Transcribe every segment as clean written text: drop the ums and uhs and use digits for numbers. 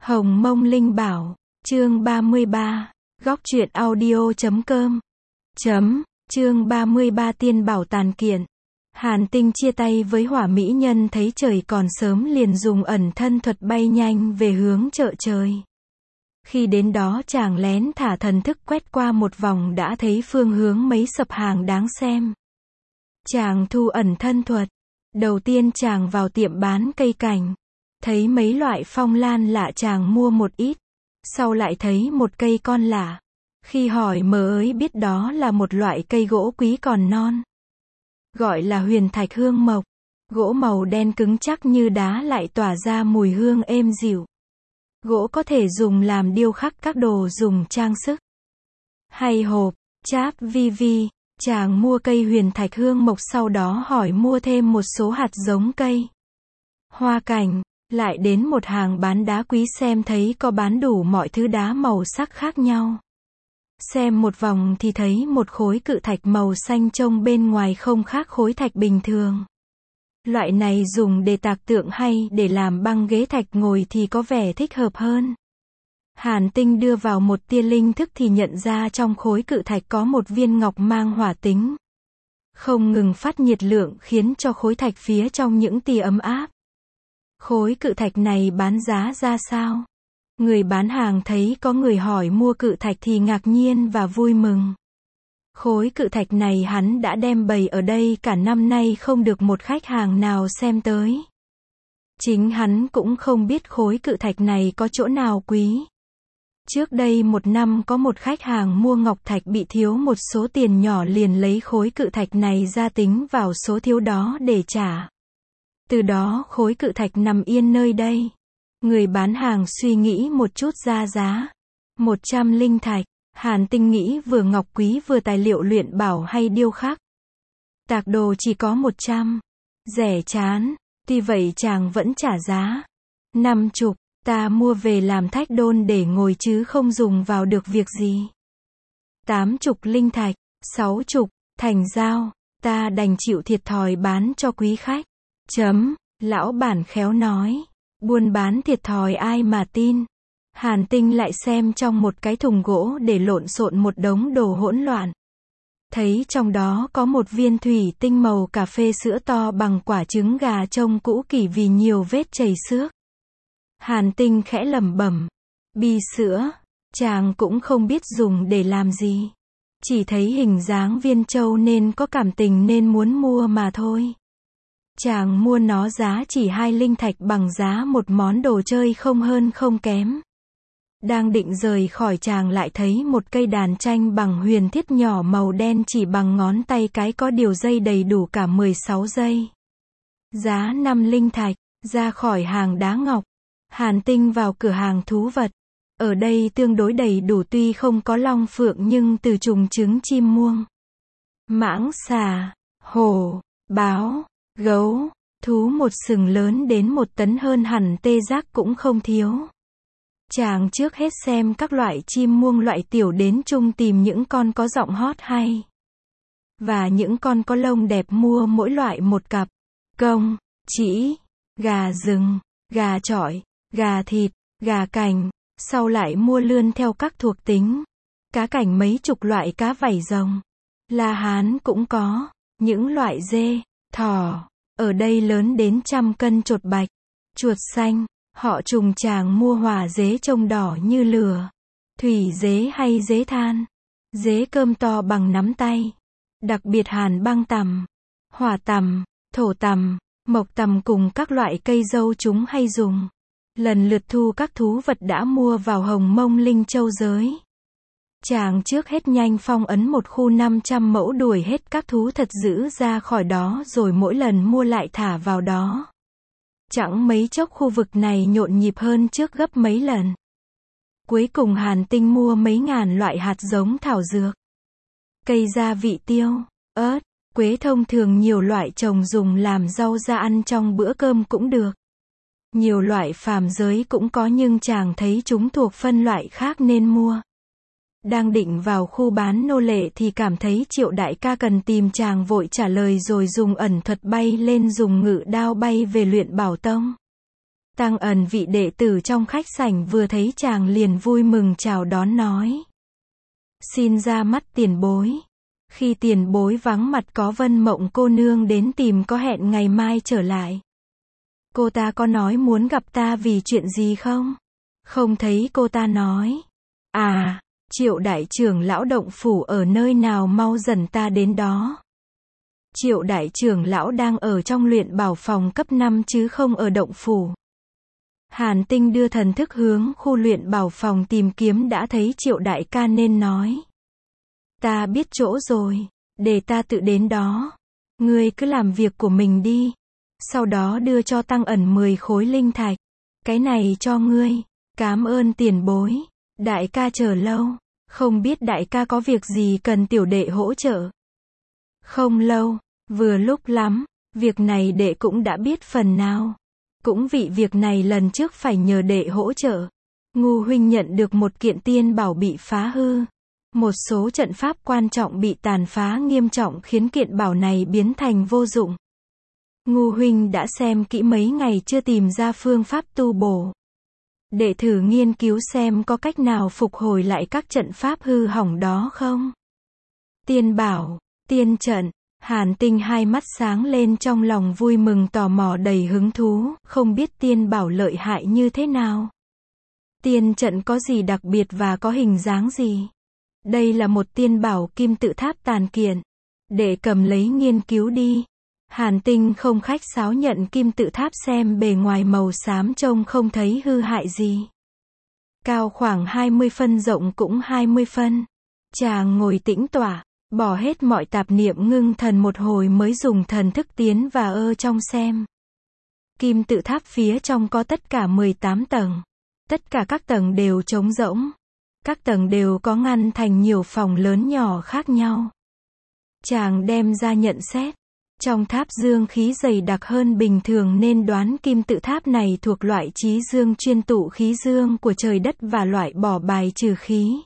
Hồng Mông Linh Bảo, chương 33, góc truyện audio.com. Chương 33 Tiên Bảo tàn kiện. Hàn Tinh chia tay với Hỏa Mỹ Nhân thấy trời còn sớm liền dùng ẩn thân thuật bay nhanh về hướng chợ trời. Khi đến đó chàng lén thả thần thức quét qua một vòng đã thấy phương hướng mấy sập hàng đáng xem. Chàng thu ẩn thân thuật. Đầu tiên chàng vào tiệm bán cây cảnh. Thấy mấy loại phong lan lạ chàng mua một ít. Sau lại thấy một cây con lạ. Khi hỏi mờ ới biết đó là một loại cây gỗ quý còn non. Gọi là huyền thạch hương mộc. Gỗ màu đen cứng chắc như đá lại tỏa ra mùi hương êm dịu. Gỗ có thể dùng làm điêu khắc các đồ dùng trang sức. Hay hộp, cháp vi. Chàng mua cây huyền thạch hương mộc sau đó hỏi mua thêm một số hạt giống cây. Hoa cảnh, lại đến một hàng bán đá quý xem thấy có bán đủ mọi thứ đá màu sắc khác nhau. Xem một vòng thì thấy một khối cự thạch màu xanh trông bên ngoài không khác khối thạch bình thường. Loại này dùng để tạc tượng hay để làm băng ghế thạch ngồi thì có vẻ thích hợp hơn. Hàn Tinh đưa vào một tia linh thức thì nhận ra trong khối cự thạch có một viên ngọc mang hỏa tính. Không ngừng phát nhiệt lượng khiến cho khối thạch phía trong những tia ấm áp. Khối cự thạch này bán giá ra sao? Người bán hàng thấy có người hỏi mua cự thạch thì ngạc nhiên và vui mừng. Khối cự thạch này hắn đã đem bày ở đây cả năm nay không được một khách hàng nào xem tới. Chính hắn cũng không biết khối cự thạch này có chỗ nào quý. Trước đây một năm có một khách hàng mua ngọc thạch bị thiếu một số tiền nhỏ liền lấy khối cự thạch này ra tính vào số thiếu đó để trả. Từ đó khối cự thạch nằm yên nơi đây. Người bán hàng suy nghĩ một chút ra giá. 100 linh thạch. Hàn Tinh nghĩ vừa ngọc quý vừa tài liệu luyện bảo hay điêu khắc. Tạc đồ chỉ có 100. Rẻ chán. Tuy vậy chàng vẫn trả giá. 50. Ta mua về làm thách đôn để ngồi chứ không dùng vào được việc gì. 80 linh thạch. 60. Thành giao. Ta đành chịu thiệt thòi bán cho quý khách. Lão bản khéo nói. Buôn bán thiệt thòi ai mà tin. Hàn Tinh lại xem trong một cái thùng gỗ để lộn xộn một đống đồ hỗn loạn. Thấy trong đó có một viên thủy tinh màu cà phê sữa to bằng quả trứng gà trông cũ kỹ vì nhiều vết chảy xước. Hàn Tinh khẽ lẩm bẩm. Bi sữa. Chàng cũng không biết dùng để làm gì. Chỉ thấy hình dáng viên châu nên có cảm tình nên muốn mua mà thôi. Chàng mua nó giá chỉ 2 linh thạch bằng giá một món đồ chơi không hơn không kém. Đang định rời khỏi chàng lại thấy một cây đàn tranh bằng huyền thiết nhỏ màu đen chỉ bằng ngón tay cái có điều dây đầy đủ cả 16 dây. Giá 5 linh thạch, ra khỏi hàng đá ngọc. Hàn Tinh vào cửa hàng thú vật. Ở đây tương đối đầy đủ tuy không có long phượng nhưng từ trùng trứng chim muông, mãng xà, hổ, báo, gấu, thú một sừng lớn đến 1 tấn hơn hẳn tê giác cũng không thiếu. Chàng trước hết xem các loại chim muông loại tiểu đến chung tìm những con có giọng hót hay. Và những con có lông đẹp mua mỗi loại một cặp. Công, trĩ, gà rừng, gà chọi, gà thịt, gà cảnh. Sau lại mua lươn theo các thuộc tính. Cá cảnh mấy chục loại cá vảy rồng. La Hán cũng có. Những loại dê, thỏ. Ở đây lớn đến 100 cân chột bạch. Chuột xanh. Họ trùng chàng mua hỏa dế trông đỏ như lửa. Thủy dế hay dế than. Dế cơm to bằng nắm tay. Đặc biệt hàn băng tằm. Hỏa tằm, thổ tằm, mộc tằm cùng các loại cây dâu chúng hay dùng. Lần lượt thu các thú vật đã mua vào Hồng Mông Linh Châu giới. Chàng trước hết nhanh phong ấn một khu 500 mẫu đuổi hết các thú thật dữ ra khỏi đó rồi mỗi lần mua lại thả vào đó. Chẳng mấy chốc khu vực này nhộn nhịp hơn trước gấp mấy lần. Cuối cùng Hàn Tinh mua mấy ngàn loại hạt giống thảo dược. Cây gia vị tiêu, ớt, quế thông thường nhiều loại trồng dùng làm rau ra ăn trong bữa cơm cũng được. Nhiều loại phàm giới cũng có nhưng chàng thấy chúng thuộc phân loại khác nên mua. Đang định vào khu bán nô lệ thì cảm thấy Triệu đại ca cần tìm chàng vội trả lời rồi dùng ẩn thuật bay lên dùng ngự đao bay về luyện bảo tông. Tăng Ẩn vị đệ tử trong khách sảnh vừa thấy chàng liền vui mừng chào đón nói. Xin ra mắt tiền bối. Khi tiền bối vắng mặt có Vân Mộng cô nương đến tìm có hẹn ngày mai trở lại. Cô ta có nói muốn gặp ta vì chuyện gì không? Không thấy cô ta nói. À, Triệu đại trưởng lão động phủ ở nơi nào mau dần ta đến đó. Triệu đại trưởng lão đang ở trong luyện bảo phòng cấp 5 chứ không ở động phủ. Hàn Tinh đưa thần thức hướng khu luyện bảo phòng tìm kiếm đã thấy Triệu đại ca nên nói. Ta biết chỗ rồi, để ta tự đến đó. Ngươi cứ làm việc của mình đi. Sau đó đưa cho Tăng Ẩn 10 khối linh thạch. Cái này cho ngươi. Cám ơn tiền bối. Đại ca chờ lâu. Không biết đại ca có việc gì cần tiểu đệ hỗ trợ. Không lâu, vừa lúc lắm. Việc này đệ cũng đã biết phần nào. Cũng vì việc này lần trước phải nhờ đệ hỗ trợ. Ngu huynh nhận được một kiện tiên bảo bị phá hư. Một số trận pháp quan trọng bị tàn phá nghiêm trọng khiến kiện bảo này biến thành vô dụng. Ngu huynh đã xem kỹ mấy ngày chưa tìm ra phương pháp tu bổ. Để thử nghiên cứu xem có cách nào phục hồi lại các trận pháp hư hỏng đó không? Tiên bảo, tiên trận, Hàn Tinh hai mắt sáng lên trong lòng vui mừng tò mò đầy hứng thú, không biết tiên bảo lợi hại như thế nào. Tiên trận có gì đặc biệt và có hình dáng gì? Đây là một tiên bảo kim tự tháp tàn kiện. Để cầm lấy nghiên cứu đi. Hàn Tinh không khách sáo nhận kim tự tháp xem bề ngoài màu xám trông không thấy hư hại gì. Cao khoảng 20 phân rộng cũng 20 phân. Chàng ngồi tĩnh tọa, bỏ hết mọi tạp niệm ngưng thần một hồi mới dùng thần thức tiến và trong xem. Kim tự tháp phía trong có tất cả 18 tầng. Tất cả các tầng đều trống rỗng. Các tầng đều có ngăn thành nhiều phòng lớn nhỏ khác nhau. Chàng đem ra nhận xét. Trong tháp dương khí dày đặc hơn bình thường nên đoán kim tự tháp này thuộc loại trí dương chuyên tụ khí dương của trời đất và loại bỏ bài trừ khí.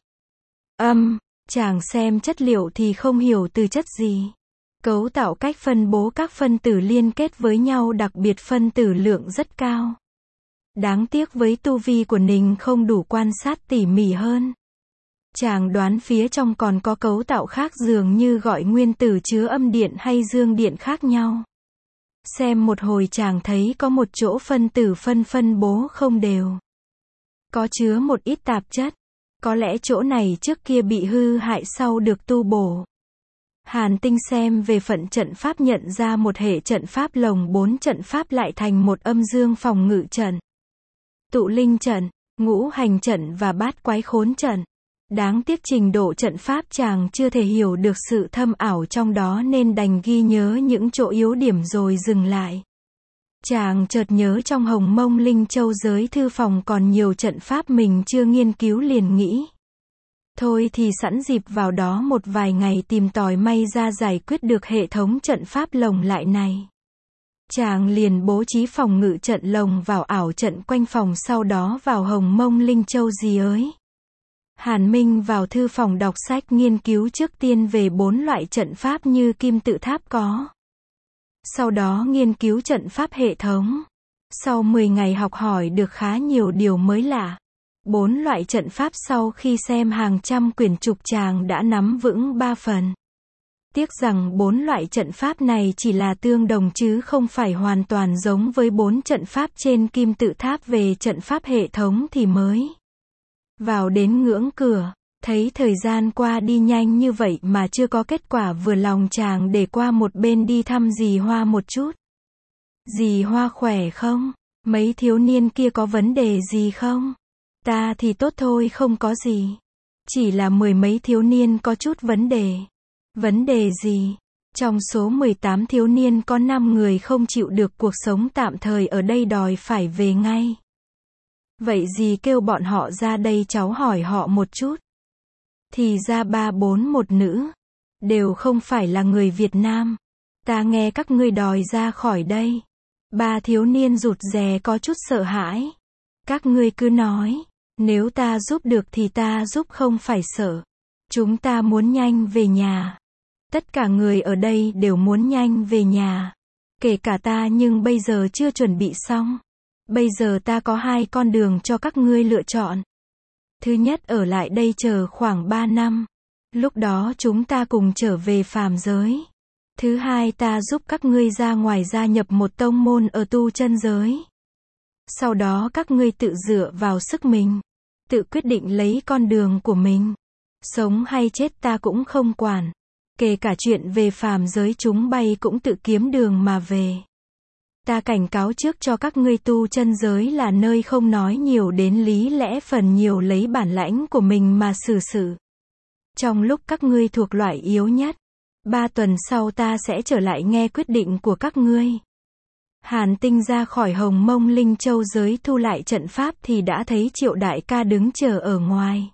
Chàng xem chất liệu thì không hiểu từ chất gì. Cấu tạo cách phân bố các phân tử liên kết với nhau đặc biệt phân tử lượng rất cao. Đáng tiếc với tu vi của Ninh không đủ quan sát tỉ mỉ hơn. Chàng đoán phía trong còn có cấu tạo khác dường như gọi nguyên tử chứa âm điện hay dương điện khác nhau. Xem một hồi chàng thấy có một chỗ phân tử phân bố không đều. Có chứa một ít tạp chất. Có lẽ chỗ này trước kia bị hư hại sau được tu bổ. Hàn Tinh xem về phận trận pháp nhận ra một hệ trận pháp lồng 4 trận pháp lại thành một âm dương phòng ngự trận. Tụ linh trận, ngũ hành trận và bát quái khốn trận. Đáng tiếc trình độ trận pháp chàng chưa thể hiểu được sự thâm ảo trong đó nên đành ghi nhớ những chỗ yếu điểm rồi dừng lại. Chàng chợt nhớ trong Hồng Mông Linh Châu giới thư phòng còn nhiều trận pháp mình chưa nghiên cứu liền nghĩ. Thôi thì sẵn dịp vào đó một vài ngày tìm tòi may ra giải quyết được hệ thống trận pháp lồng lại này. Chàng liền bố trí phòng ngự trận lồng vào ảo trận quanh phòng sau đó vào Hồng Mông Linh Châu gì ới. Hàn Minh vào thư phòng đọc sách nghiên cứu trước tiên về 4 loại trận pháp như kim tự tháp có. Sau đó nghiên cứu trận pháp hệ thống. Sau 10 ngày học hỏi được khá nhiều điều mới lạ. 4 loại trận pháp sau khi xem hàng trăm quyển trục chàng đã nắm vững 3 phần. Tiếc rằng 4 loại trận pháp này chỉ là tương đồng chứ không phải hoàn toàn giống với 4 trận pháp trên kim tự tháp về trận pháp hệ thống thì mới. Vào đến ngưỡng cửa, thấy thời gian qua đi nhanh như vậy mà chưa có kết quả vừa lòng chàng để qua một bên đi thăm dì Hoa một chút. Dì Hoa khỏe không? Mấy thiếu niên kia có vấn đề gì không? Ta thì tốt thôi không có gì. Chỉ là 10 mấy thiếu niên có chút vấn đề. Vấn đề gì? Trong số 18 thiếu niên có 5 người không chịu được cuộc sống tạm thời ở đây đòi phải về ngay. Vậy dì kêu bọn họ ra đây cháu hỏi họ một chút. Thì ra 3 4 một nữ. Đều không phải là người Việt Nam. Ta nghe các ngươi đòi ra khỏi đây. 3 thiếu niên rụt rè có chút sợ hãi. Các ngươi cứ nói. Nếu ta giúp được thì ta giúp không phải sợ. Chúng ta muốn nhanh về nhà. Tất cả người ở đây đều muốn nhanh về nhà. Kể cả ta nhưng bây giờ chưa chuẩn bị xong. Bây giờ ta có hai con đường cho các ngươi lựa chọn. Thứ nhất, ở lại đây chờ khoảng 3 năm. Lúc đó chúng ta cùng trở về phàm giới. Thứ hai, ta giúp các ngươi ra ngoài gia nhập một tông môn ở tu chân giới. Sau đó các ngươi tự dựa vào sức mình, tự quyết định lấy con đường của mình. Sống hay chết ta cũng không quản. Kể cả chuyện về phàm giới chúng bay cũng tự kiếm đường mà về. Ta cảnh cáo trước cho các ngươi, tu chân giới là nơi không nói nhiều đến lý lẽ, phần nhiều lấy bản lãnh của mình mà xử sự. Trong lúc các ngươi thuộc loại yếu nhất, 3 tuần sau ta sẽ trở lại nghe quyết định của các ngươi. Hàn Tinh ra khỏi Hồng Mông Linh Châu giới thu lại trận pháp thì đã thấy Triệu đại ca đứng chờ ở ngoài.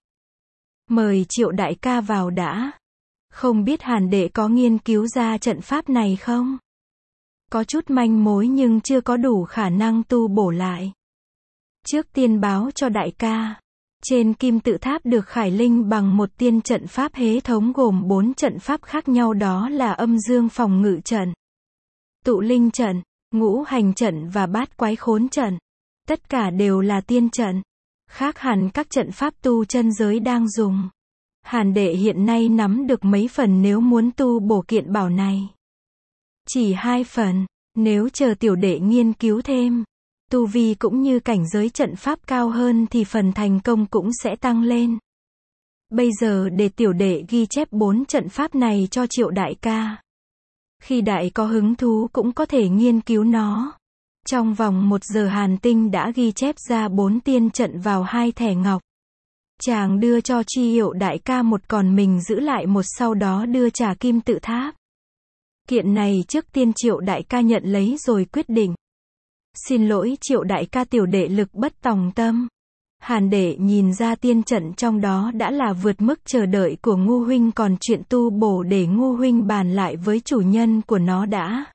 Mời Triệu đại ca vào đã. Không biết Hàn đệ có nghiên cứu ra trận pháp này không? Có chút manh mối nhưng chưa có đủ khả năng tu bổ lại. Trước tiên báo cho đại ca. Trên kim tự tháp được khải linh bằng một tiên trận pháp hệ thống gồm 4 trận pháp khác nhau, đó là âm dương phòng ngự trận, tụ linh trận, ngũ hành trận và bát quái khốn trận. Tất cả đều là tiên trận, khác hẳn các trận pháp tu chân giới đang dùng. Hàn đệ hiện nay nắm được mấy phần nếu muốn tu bổ kiện bảo này? Chỉ 2 phần, nếu chờ tiểu đệ nghiên cứu thêm, tu vi cũng như cảnh giới trận pháp cao hơn thì phần thành công cũng sẽ tăng lên. Bây giờ để tiểu đệ ghi chép 4 trận pháp này cho Triệu đại ca. Khi đại có hứng thú cũng có thể nghiên cứu nó. Trong vòng 1 giờ Hàn Tinh đã ghi chép ra 4 tiên trận vào 2 thẻ ngọc. Chàng đưa cho Triệu đại ca một, còn mình giữ lại một, sau đó đưa trả kim tự tháp. Kiện này trước tiên Triệu đại ca nhận lấy rồi quyết định. Xin lỗi Triệu đại ca, tiểu đệ lực bất tòng tâm. Hàn đệ nhìn ra tiên trận trong đó đã là vượt mức chờ đợi của Ngô huynh, còn chuyện tu bổ để Ngô huynh bàn lại với chủ nhân của nó đã.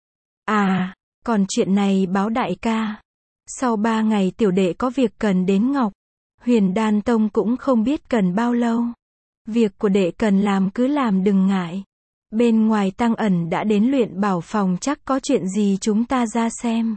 À, còn chuyện này báo đại ca. Sau 3 ngày tiểu đệ có việc cần đến Ngọc Huyền Đan Tông, cũng không biết cần bao lâu. Việc của đệ cần làm cứ làm, đừng ngại. Bên ngoài Tăng Ẩn đã đến luyện bảo phòng, chắc có chuyện gì chúng ta ra xem.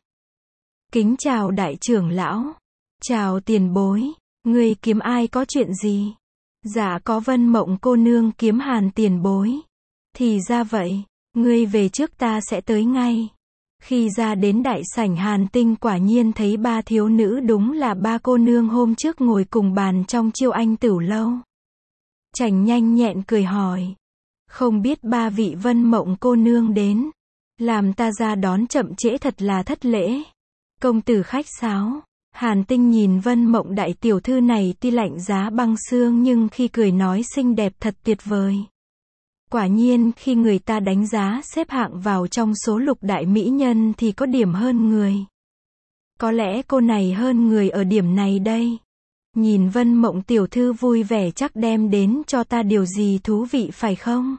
Kính chào đại trưởng lão. Chào tiền bối. Ngươi kiếm ai, có chuyện gì? Dạ có Vân Mộng cô nương kiếm Hàn tiền bối. Thì ra vậy. Ngươi về trước, ta sẽ tới ngay. Khi ra đến đại sảnh, Hàn Tinh quả nhiên thấy 3 thiếu nữ, đúng là 3 cô nương hôm trước ngồi cùng bàn trong Chiêu Anh Tửu lâu. Chàng nhanh nhẹn cười hỏi. Không biết 3 vị Vân Mộng cô nương đến. Làm ta ra đón chậm trễ, thật là thất lễ. Công tử khách sáo. Hàn Tinh nhìn Vân Mộng đại tiểu thư này tuy lạnh giá băng xương nhưng khi cười nói xinh đẹp thật tuyệt vời. Quả nhiên khi người ta đánh giá xếp hạng vào trong số lục đại mỹ nhân thì có điểm hơn người. Có lẽ cô này hơn người ở điểm này đây. Nhìn Vân Mộng tiểu thư vui vẻ, chắc đem đến cho ta điều gì thú vị phải không?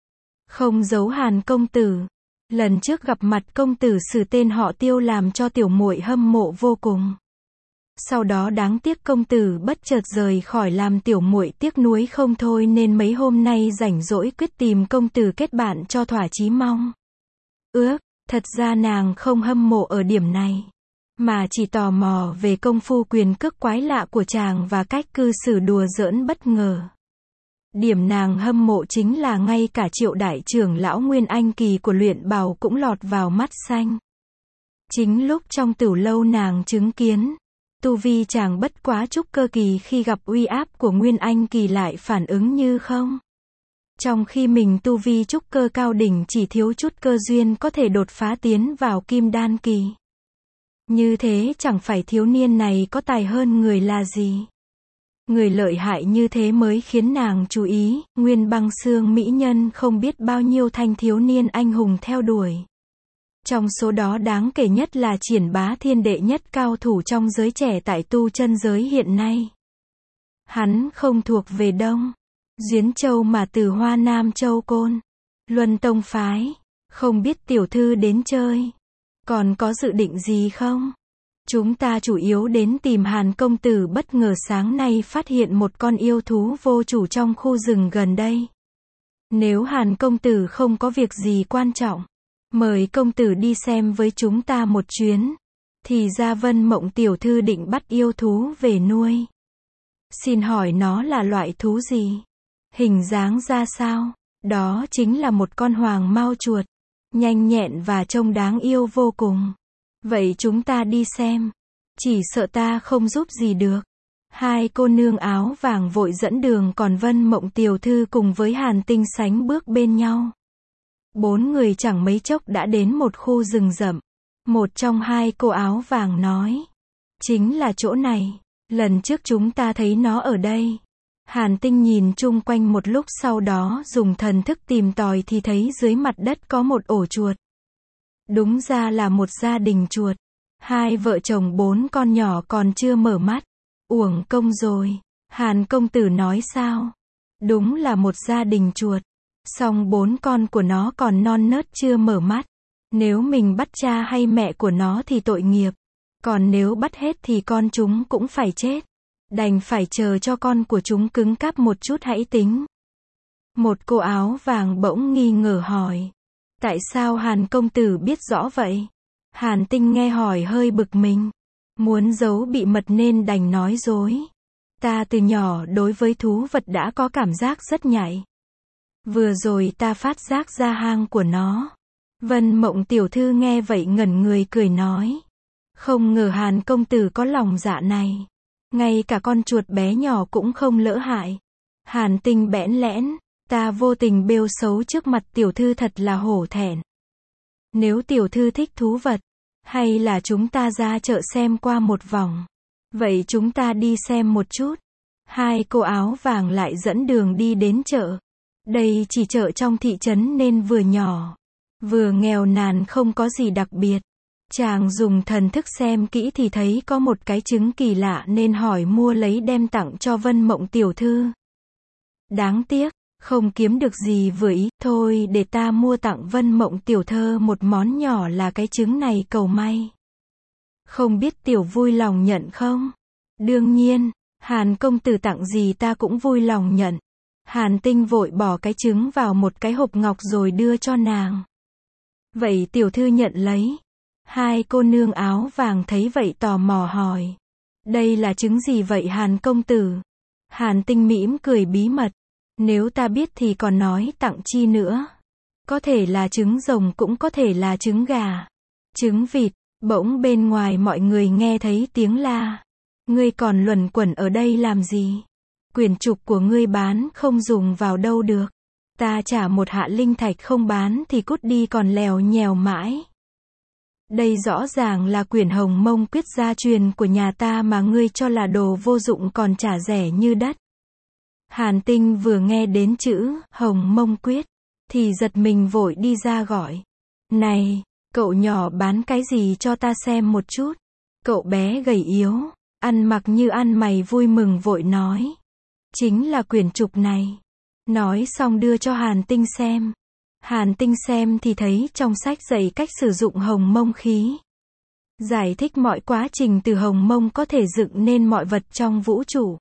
Không giấu Hàn công tử. Lần trước gặp mặt công tử sử tên họ Tiêu làm cho tiểu muội hâm mộ vô cùng. Sau đó đáng tiếc công tử bất chợt rời khỏi làm tiểu muội tiếc nuối không thôi, nên mấy hôm nay rảnh rỗi quyết tìm công tử kết bạn cho thỏa chí mong ước. Thật ra nàng không hâm mộ ở điểm này, mà chỉ tò mò về công phu quyền cước quái lạ của chàng và cách cư xử đùa giỡn bất ngờ. Điểm nàng hâm mộ chính là ngay cả Triệu đại trưởng lão Nguyên Anh kỳ của luyện bảo cũng lọt vào mắt xanh. Chính lúc trong tửu lâu nàng chứng kiến tu vi chàng bất quá trúc cơ kỳ, khi gặp uy áp của Nguyên Anh kỳ lại phản ứng như không. Trong khi mình tu vi trúc cơ cao đỉnh, chỉ thiếu chút cơ duyên có thể đột phá tiến vào kim đan kỳ. Như thế chẳng phải thiếu niên này có tài hơn người là gì. Người lợi hại như thế mới khiến nàng chú ý. Nguyên băng xương mỹ nhân không biết bao nhiêu thanh thiếu niên anh hùng theo đuổi. Trong số đó đáng kể nhất là Triển Bá Thiên, đệ nhất cao thủ trong giới trẻ tại tu chân giới hiện nay. Hắn không thuộc về Đông Duyến Châu mà từ Hoa Nam Châu Côn Luân Tông phái. Không biết tiểu thư đến chơi, còn có dự định gì không? Chúng ta chủ yếu đến tìm Hàn công tử, bất ngờ sáng nay phát hiện một con yêu thú vô chủ trong khu rừng gần đây. Nếu Hàn công tử không có việc gì quan trọng, mời công tử đi xem với chúng ta một chuyến. Thì ra Vân Mộng tiểu thư định bắt yêu thú về nuôi. Xin hỏi nó là loại thú gì? Hình dáng ra sao? Đó chính là một con hoàng mao chuột. Nhanh nhẹn và trông đáng yêu vô cùng. Vậy chúng ta đi xem. Chỉ sợ ta không giúp gì được. Hai cô nương áo vàng vội dẫn đường, còn Vân Mộng tiểu thư cùng với Hàn Tinh sánh bước bên nhau. Bốn người chẳng mấy chốc đã đến một khu rừng rậm. Một trong hai cô áo vàng nói. Chính là chỗ này. Lần trước chúng ta thấy nó ở đây. Hàn Tinh nhìn chung quanh một lúc, sau đó dùng thần thức tìm tòi thì thấy dưới mặt đất có một ổ chuột. Đúng ra là một gia đình chuột. Hai vợ chồng bốn con nhỏ còn chưa mở mắt. Uổng công rồi. Hàn công tử nói sao? Đúng là một gia đình chuột. Song bốn con của nó còn non nớt chưa mở mắt. Nếu mình bắt cha hay mẹ của nó thì tội nghiệp. Còn nếu bắt hết thì con chúng cũng phải chết. Đành phải chờ cho con của chúng cứng cáp một chút hãy tính. Một cô áo vàng bỗng nghi ngờ hỏi. Tại sao Hàn công tử biết rõ vậy? Hàn Tinh nghe hỏi hơi bực mình. Muốn giấu bị mật nên đành nói dối. Ta từ nhỏ đối với thú vật đã có cảm giác rất nhạy. Vừa rồi ta phát giác ra hang của nó. Vân Mộng tiểu thư nghe vậy ngẩn người cười nói. Không ngờ Hàn công tử có lòng dạ này. Ngay cả con chuột bé nhỏ cũng không lỡ hại. Hàn Tinh bẽn lẽn. Ta vô tình bêu xấu trước mặt tiểu thư thật là hổ thẹn. Nếu tiểu thư thích thú vật, hay là chúng ta ra chợ xem qua một vòng. Vậy chúng ta đi xem một chút. Hai cô áo vàng lại dẫn đường đi đến chợ. Đây chỉ chợ trong thị trấn nên vừa nhỏ, vừa nghèo nàn, không có gì đặc biệt. Chàng dùng thần thức xem kỹ thì thấy có một cái trứng kỳ lạ nên hỏi mua lấy đem tặng cho Vân Mộng tiểu thư. Đáng tiếc, không kiếm được gì vừa ý. Thôi để ta mua tặng Vân Mộng tiểu thơ một món nhỏ là cái trứng này cầu may. Không biết tiểu vui lòng nhận không? Đương nhiên, Hàn công tử tặng gì ta cũng vui lòng nhận. Hàn Tinh vội bỏ cái trứng vào một cái hộp ngọc rồi đưa cho nàng. Vậy tiểu thư nhận lấy. Hai cô nương áo vàng thấy vậy tò mò hỏi. Đây là trứng gì vậy Hàn công tử? Hàn Tinh mỉm cười bí mật. Nếu ta biết thì còn nói tặng chi nữa. Có thể là trứng rồng cũng có thể là trứng gà, trứng vịt. Bỗng bên ngoài mọi người nghe thấy tiếng la. Ngươi còn luẩn quẩn ở đây làm gì? Quyển trục của ngươi bán không dùng vào đâu được. Ta trả một hạ linh thạch không bán thì cút đi còn lèo nhèo mãi. Đây rõ ràng là quyển Hồng Mông Quyết gia truyền của nhà ta mà ngươi cho là đồ vô dụng còn trả rẻ như đất. Hàn Tinh vừa nghe đến chữ Hồng Mông Quyết thì giật mình vội đi ra gọi. Này, cậu nhỏ bán cái gì cho ta xem một chút. Cậu bé gầy yếu, ăn mặc như ăn mày vui mừng vội nói. Chính là quyển trục này. Nói xong đưa cho Hàn Tinh xem. Hàn Tinh xem thì thấy trong sách dạy cách sử dụng hồng mông khí. Giải thích mọi quá trình từ hồng mông có thể dựng nên mọi vật trong vũ trụ.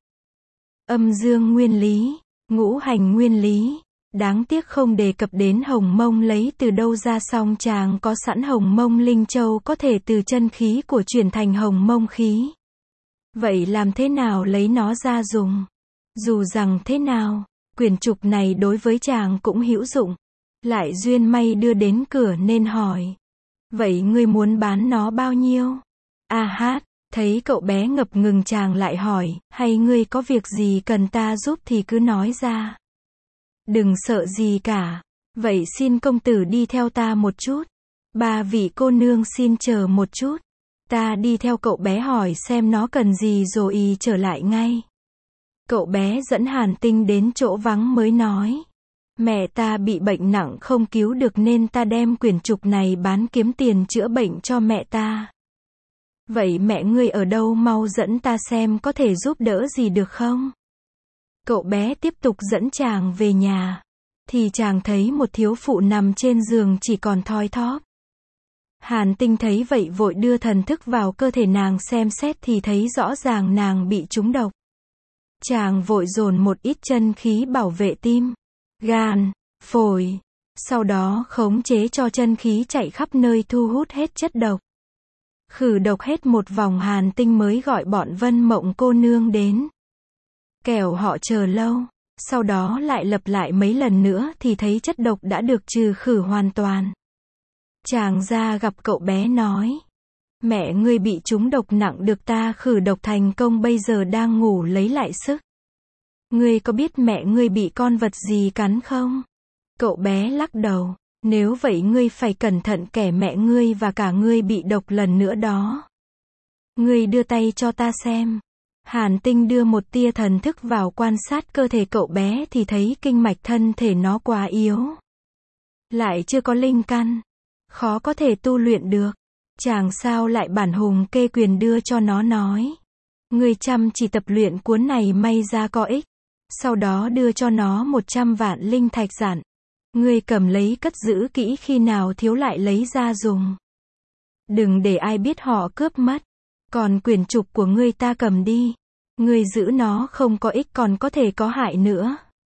Âm dương nguyên lý, ngũ hành nguyên lý. Đáng tiếc không đề cập đến hồng mông lấy từ đâu ra, song chàng có sẵn hồng mông linh châu có thể từ chân khí của chuyển thành hồng mông khí. Vậy làm thế nào lấy nó ra dùng? Dù rằng thế nào, quyển trục này đối với chàng cũng hữu dụng. Lại duyên may đưa đến cửa nên hỏi. Vậy ngươi muốn bán nó bao nhiêu? A hát, thấy cậu bé ngập ngừng chàng lại hỏi, hay ngươi có việc gì cần ta giúp thì cứ nói ra. Đừng sợ gì cả. Vậy xin công tử đi theo ta một chút. Ba vị cô nương xin chờ một chút. Ta đi theo cậu bé hỏi xem nó cần gì rồi trở lại ngay. Cậu bé dẫn Hàn Tinh đến chỗ vắng mới nói. Mẹ ta bị bệnh nặng không cứu được nên ta đem quyển trục này bán kiếm tiền chữa bệnh cho mẹ ta. Vậy mẹ ngươi ở đâu, mau dẫn ta xem có thể giúp đỡ gì được không? Cậu bé tiếp tục dẫn chàng về nhà. Thì chàng thấy một thiếu phụ nằm trên giường chỉ còn thoi thóp. Hàn Tinh thấy vậy vội đưa thần thức vào cơ thể nàng xem xét thì thấy rõ ràng nàng bị trúng độc. Chàng vội dồn một ít chân khí bảo vệ tim, gan, phổi. Sau đó khống chế cho chân khí chạy khắp nơi thu hút hết chất độc. Khử độc hết một vòng Hàn Tinh mới gọi bọn Vân Mộng cô nương đến. Kẻo họ chờ lâu. Sau đó lại lặp lại mấy lần nữa thì thấy chất độc đã được trừ khử hoàn toàn. Chàng ra gặp cậu bé nói. Mẹ ngươi bị trúng độc nặng được ta khử độc thành công, bây giờ đang ngủ lấy lại sức. Ngươi có biết mẹ ngươi bị con vật gì cắn không? Cậu bé lắc đầu. Nếu vậy ngươi phải cẩn thận, kẻ mẹ ngươi và cả ngươi bị độc lần nữa đó. Ngươi đưa tay cho ta xem. Hàn Tinh đưa một tia thần thức vào quan sát cơ thể cậu bé thì thấy kinh mạch thân thể nó quá yếu. Lại chưa có linh căn. Khó có thể tu luyện được. Chàng sao lại bản hùng kê quyền đưa cho nó nói. Ngươi chăm chỉ tập luyện cuốn này may ra có ích. Sau đó đưa cho nó 100 vạn linh thạch dặn. Ngươi cầm lấy cất giữ kỹ, khi nào thiếu lại lấy ra dùng. Đừng để ai biết họ cướp mất. Còn quyển trục của ngươi ta cầm đi. Ngươi giữ nó không có ích còn có thể có hại nữa.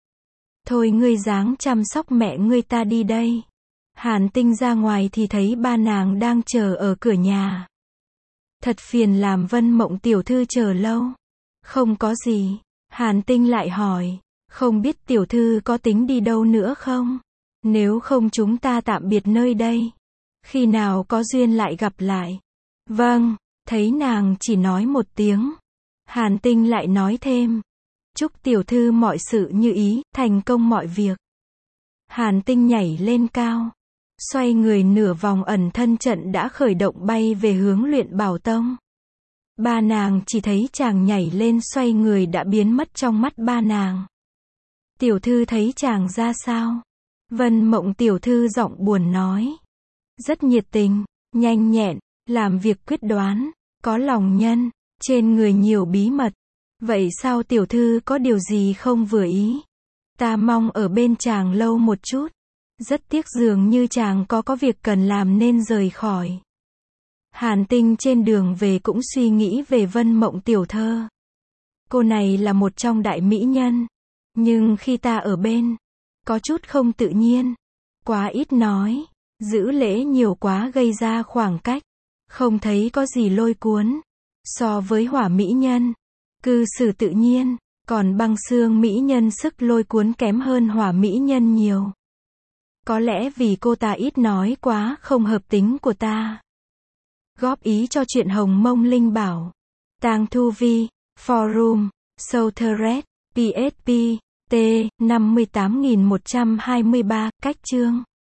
Thôi ngươi ráng chăm sóc mẹ ngươi, ta đi đây. Hàn Tinh ra ngoài thì thấy ba nàng đang chờ ở cửa nhà. Thật phiền làm Vân Mộng tiểu thư chờ lâu. Không có gì. Hàn Tinh lại hỏi. Không biết tiểu thư có tính đi đâu nữa không? Nếu không chúng ta tạm biệt nơi đây. Khi nào có duyên lại gặp lại. Vâng. Thấy nàng chỉ nói một tiếng. Hàn Tinh lại nói thêm. Chúc tiểu thư mọi sự như ý, thành công mọi việc. Hàn Tinh nhảy lên cao. Xoay người nửa vòng, ẩn thân trận đã khởi động bay về hướng Luyện Bảo Tông. Ba nàng chỉ thấy chàng nhảy lên xoay người đã biến mất trong mắt ba nàng. Tiểu thư thấy chàng ra sao? Vân Mộng tiểu thư giọng buồn nói. Rất nhiệt tình, nhanh nhẹn, làm việc quyết đoán, có lòng nhân, trên người nhiều bí mật. Vậy sao tiểu thư có điều gì không vừa ý? Ta mong ở bên chàng lâu một chút. Rất tiếc dường như chàng có việc cần làm nên rời khỏi. Hàn Tinh trên đường về cũng suy nghĩ về Vân Mộng tiểu thơ. Cô này là một trong đại mỹ nhân. Nhưng khi ta ở bên, có chút không tự nhiên. Quá ít nói, giữ lễ nhiều quá gây ra khoảng cách. Không thấy có gì lôi cuốn. So với Hỏa mỹ nhân, cư xử tự nhiên. Còn Băng Xương mỹ nhân sức lôi cuốn kém hơn Hỏa mỹ nhân nhiều. Có lẽ vì cô ta ít nói quá không hợp tính của ta. Góp ý cho chuyện Hồng Mông Linh Bảo. Tang Thu Vi, Forum, Southred, PSP, T, 58123, cách chương.